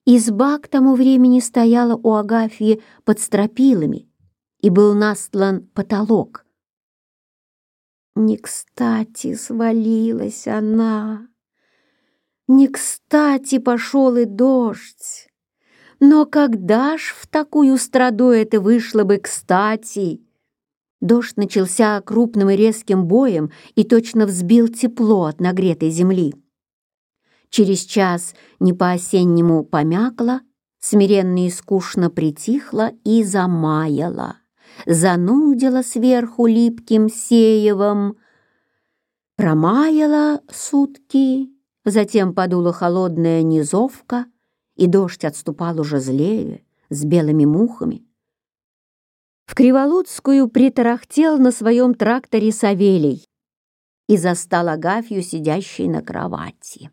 Изба к тому времени стояла у Агафьи под стропилами, и был настлан потолок. Не кстати свалилась она, не кстати пошел и дождь. Но когда ж в такую страду это вышло бы кстати? Дождь начался крупным и резким боем и точно взбил тепло от нагретой земли. Через час не по-осеннему помякла, смиренно и скучно притихла и замаяла, занудила сверху липким сеевом. Промаяла сутки, затем подула холодная низовка, и дождь отступал уже злее, с белыми мухами. В Криволудскую притарахтел на своем тракторе Савелий и застал Агафью, сидящей на кровати.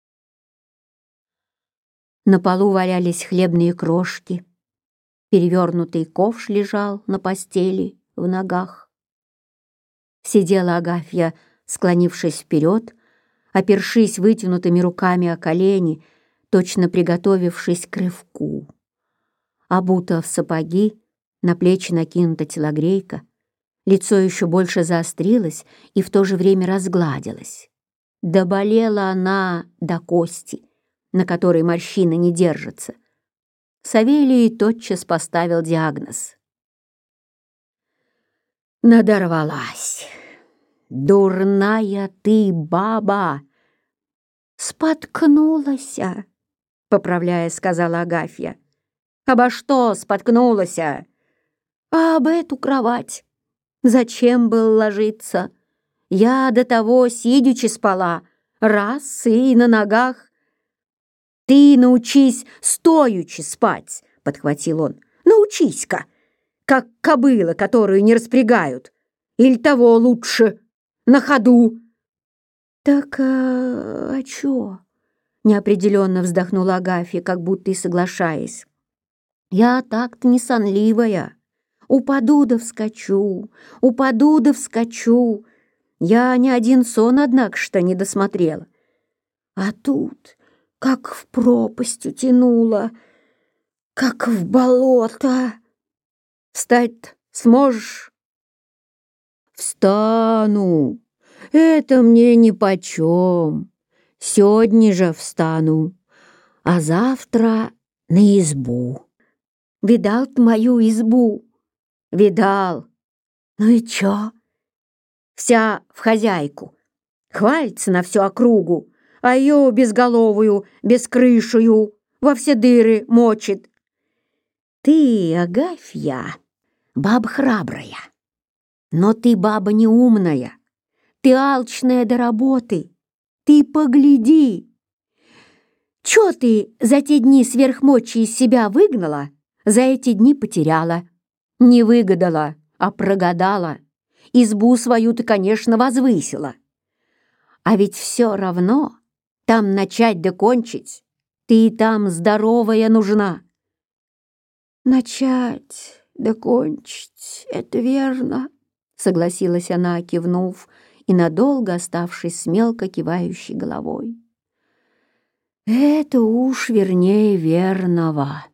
На полу валялись хлебные крошки, перевернутый ковш лежал на постели в ногах. Сидела Агафья, склонившись вперед, опершись вытянутыми руками о колени, точно приготовившись к рывку. Обута в сапоги, на плечи накинута телогрейка, лицо еще больше заострилось и в то же время разгладилось. Да болела она до кости, на которой морщины не держатся. Савелий тотчас поставил диагноз. Надорвалась. Дурная ты баба! Споткнулась, поправляя, сказала Агафья. Обо что споткнулась? А об эту кровать. Зачем было ложиться? Я до того сидячи спала, раз и на ногах. Ты научись стоячи спать, подхватил он. Научись-ка, как кобыла, которую не распрягают. Или того лучше, на ходу. Так, а чё? Неопределенно вздохнула Агафья, как будто и соглашаясь. Я так-то не сонливая. Упаду да вскочу, упаду да вскочу. Я ни один сон, однако, что не досмотрела. А тут, как в пропасть утянула, как в болото. Встать сможешь? Встану. Это мне нипочем. Сегодня же встану, а завтра на избу. Видал ты мою избу? Видал. Ну и чё? Вся в хозяйку. Хвалится на всю округу, а её безголовую, бескрышую, во все дыры мочит. Ты, Агафья, баба храбрая, но ты баба неумная, ты алчная до работы. Ты погляди. Чё ты за те дни сверхмочи из себя выгнала, за эти дни потеряла? Не выгадала, а прогадала. Избу свою ты, конечно, возвысила. А ведь все равно там начать да кончить. Ты и там здоровая нужна. Начать да кончить — это верно, согласилась она, кивнув и надолго оставшись с мелко кивающей головой. Это уж вернее верного.